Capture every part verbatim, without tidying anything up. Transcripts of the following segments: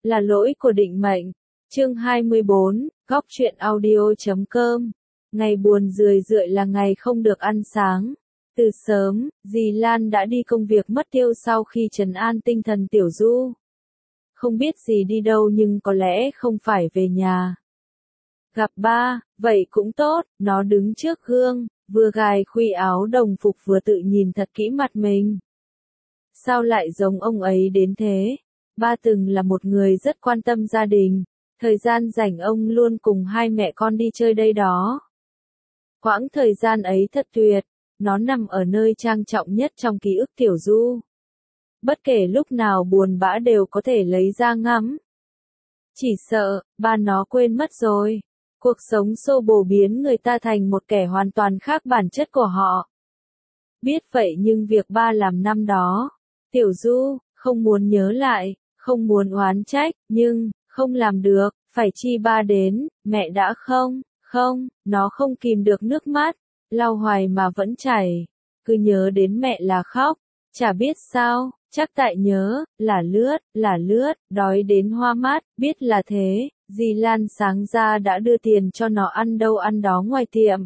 là lỗi của định mệnh. Chương hai mươi bốn, góc truyện audio chấm com. Ngày buồn rười rượi là ngày không được ăn sáng. Từ sớm, dì Lan đã đi công việc mất tiêu sau khi trấn an tinh thần Tiểu Du. Không biết dì đi đâu nhưng có lẽ không phải về nhà. Gặp ba, vậy cũng tốt, nó đứng trước gương, vừa gài khuy áo đồng phục vừa tự nhìn thật kỹ mặt mình. Sao lại giống ông ấy đến thế? Ba từng là một người rất quan tâm gia đình, thời gian rảnh ông luôn cùng hai mẹ con đi chơi đây đó. Quãng thời gian ấy thật tuyệt, nó nằm ở nơi trang trọng nhất trong ký ức Tiểu Du. Bất kể lúc nào buồn bã đều có thể lấy ra ngắm. Chỉ sợ, ba nó quên mất rồi. Cuộc sống xô bồ biến người ta thành một kẻ hoàn toàn khác bản chất của họ. Biết vậy nhưng việc ba làm năm đó, Tiểu Du không muốn nhớ lại, không muốn oán trách, nhưng không làm được, phải chi ba đến, mẹ đã không, không, nó không kìm được nước mắt, lau hoài mà vẫn chảy, cứ nhớ đến mẹ là khóc, chả biết sao, chắc tại nhớ, là lướt, là lướt, đói đến hoa mắt, biết là thế, dì Lan sáng ra đã đưa tiền cho nó ăn đâu ăn đó ngoài tiệm.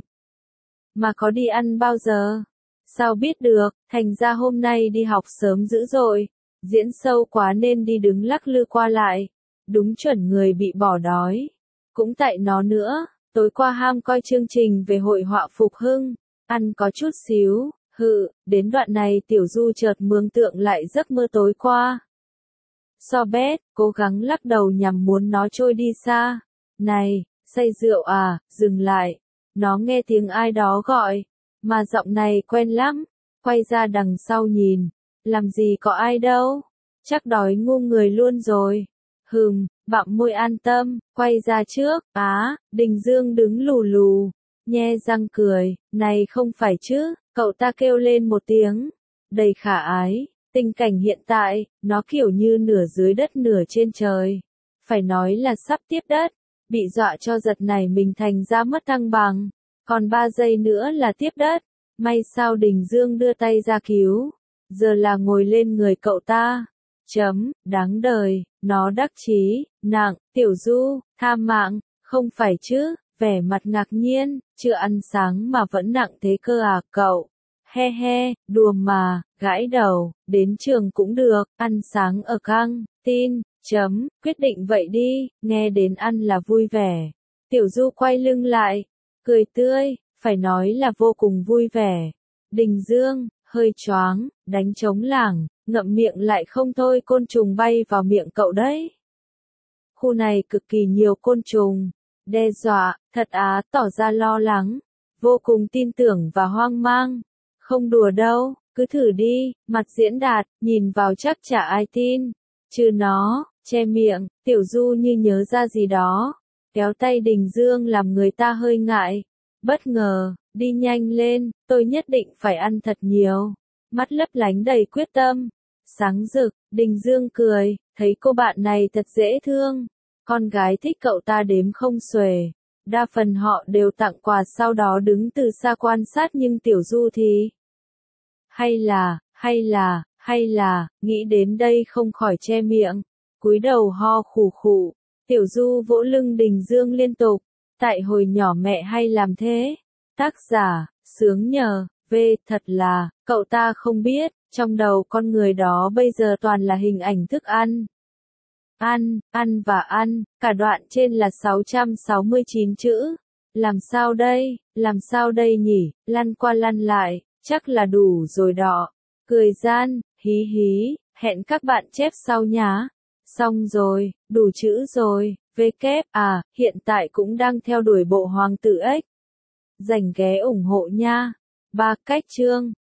Mà có đi ăn bao giờ? Sao biết được, thành ra hôm nay đi học sớm dữ dội, diễn sâu quá nên đi đứng lắc lư qua lại, đúng chuẩn người bị bỏ đói. Cũng tại nó nữa, tối qua ham coi chương trình về hội họa Phục Hưng, ăn có chút xíu, hự, đến đoạn này Tiểu Du chợt mường tượng lại giấc mơ tối qua. So bét, cố gắng lắc đầu nhằm muốn nó trôi đi xa. Này, say rượu à, dừng lại. Nó nghe tiếng ai đó gọi, mà giọng này quen lắm. Quay ra đằng sau nhìn, làm gì có ai đâu. Chắc đói ngu người luôn rồi. Hừm, bặm môi an tâm, quay ra trước. Á, Đình Dương đứng lù lù, nhe răng cười. Này không phải chứ, cậu ta kêu lên một tiếng, đầy khả ái. Tình cảnh hiện tại, nó kiểu như nửa dưới đất nửa trên trời. Phải nói là sắp tiếp đất, bị dọa cho giật này mình thành ra mất thăng bằng. Còn ba giây nữa là tiếp đất, may sao Đình Dương đưa tay ra cứu. Giờ là ngồi lên người cậu ta. Chấm, đáng đời, nó đắc chí, nặng, Tiểu Du, tha mạng, không phải chứ, vẻ mặt ngạc nhiên, chưa ăn sáng mà vẫn nặng thế cơ à cậu. He he, đùa mà, gãi đầu, đến trường cũng được, ăn sáng ở căng tin, chấm, quyết định vậy đi, nghe đến ăn là vui vẻ. Tiểu Du quay lưng lại, cười tươi, phải nói là vô cùng vui vẻ. Đình Dương, hơi choáng, đánh trống lảng, ngậm miệng lại không thôi côn trùng bay vào miệng cậu đấy. Khu này cực kỳ nhiều côn trùng, đe dọa, thật á, tỏ ra lo lắng, vô cùng tin tưởng và hoang mang. Không đùa đâu, cứ thử đi, mặt diễn đạt, nhìn vào chắc chả ai tin. Chứ nó, che miệng, Tiểu Du như nhớ ra gì đó. Kéo tay Đình Dương làm người ta hơi ngại. Bất ngờ, đi nhanh lên, tôi nhất định phải ăn thật nhiều. Mắt lấp lánh đầy quyết tâm. Sáng rực, Đình Dương cười, thấy cô bạn này thật dễ thương. Con gái thích cậu ta đếm không xuể. Đa phần họ đều tặng quà sau đó đứng từ xa quan sát nhưng Tiểu Du thì... Hay là, hay là, hay là, nghĩ đến đây không khỏi che miệng, cúi đầu ho khủ khủ. Tiểu Du vỗ lưng Đình Dương liên tục, tại hồi nhỏ mẹ hay làm thế. Tác giả, Sướng Nhờ, V, thật là, cậu ta không biết, trong đầu con người đó bây giờ toàn là hình ảnh thức ăn. Ăn, ăn và ăn, cả đoạn trên là sáu trăm sáu mươi chín chữ. Làm sao đây, làm sao đây nhỉ, lăn qua lăn lại. Chắc là đủ rồi đọ. Cười gian, hí hí, hẹn các bạn chép sau nhá. Xong rồi, đủ chữ rồi, vê kép, à, hiện tại cũng đang theo đuổi bộ Hoàng tử X. Dành ghé ủng hộ nha. Ba cách chương.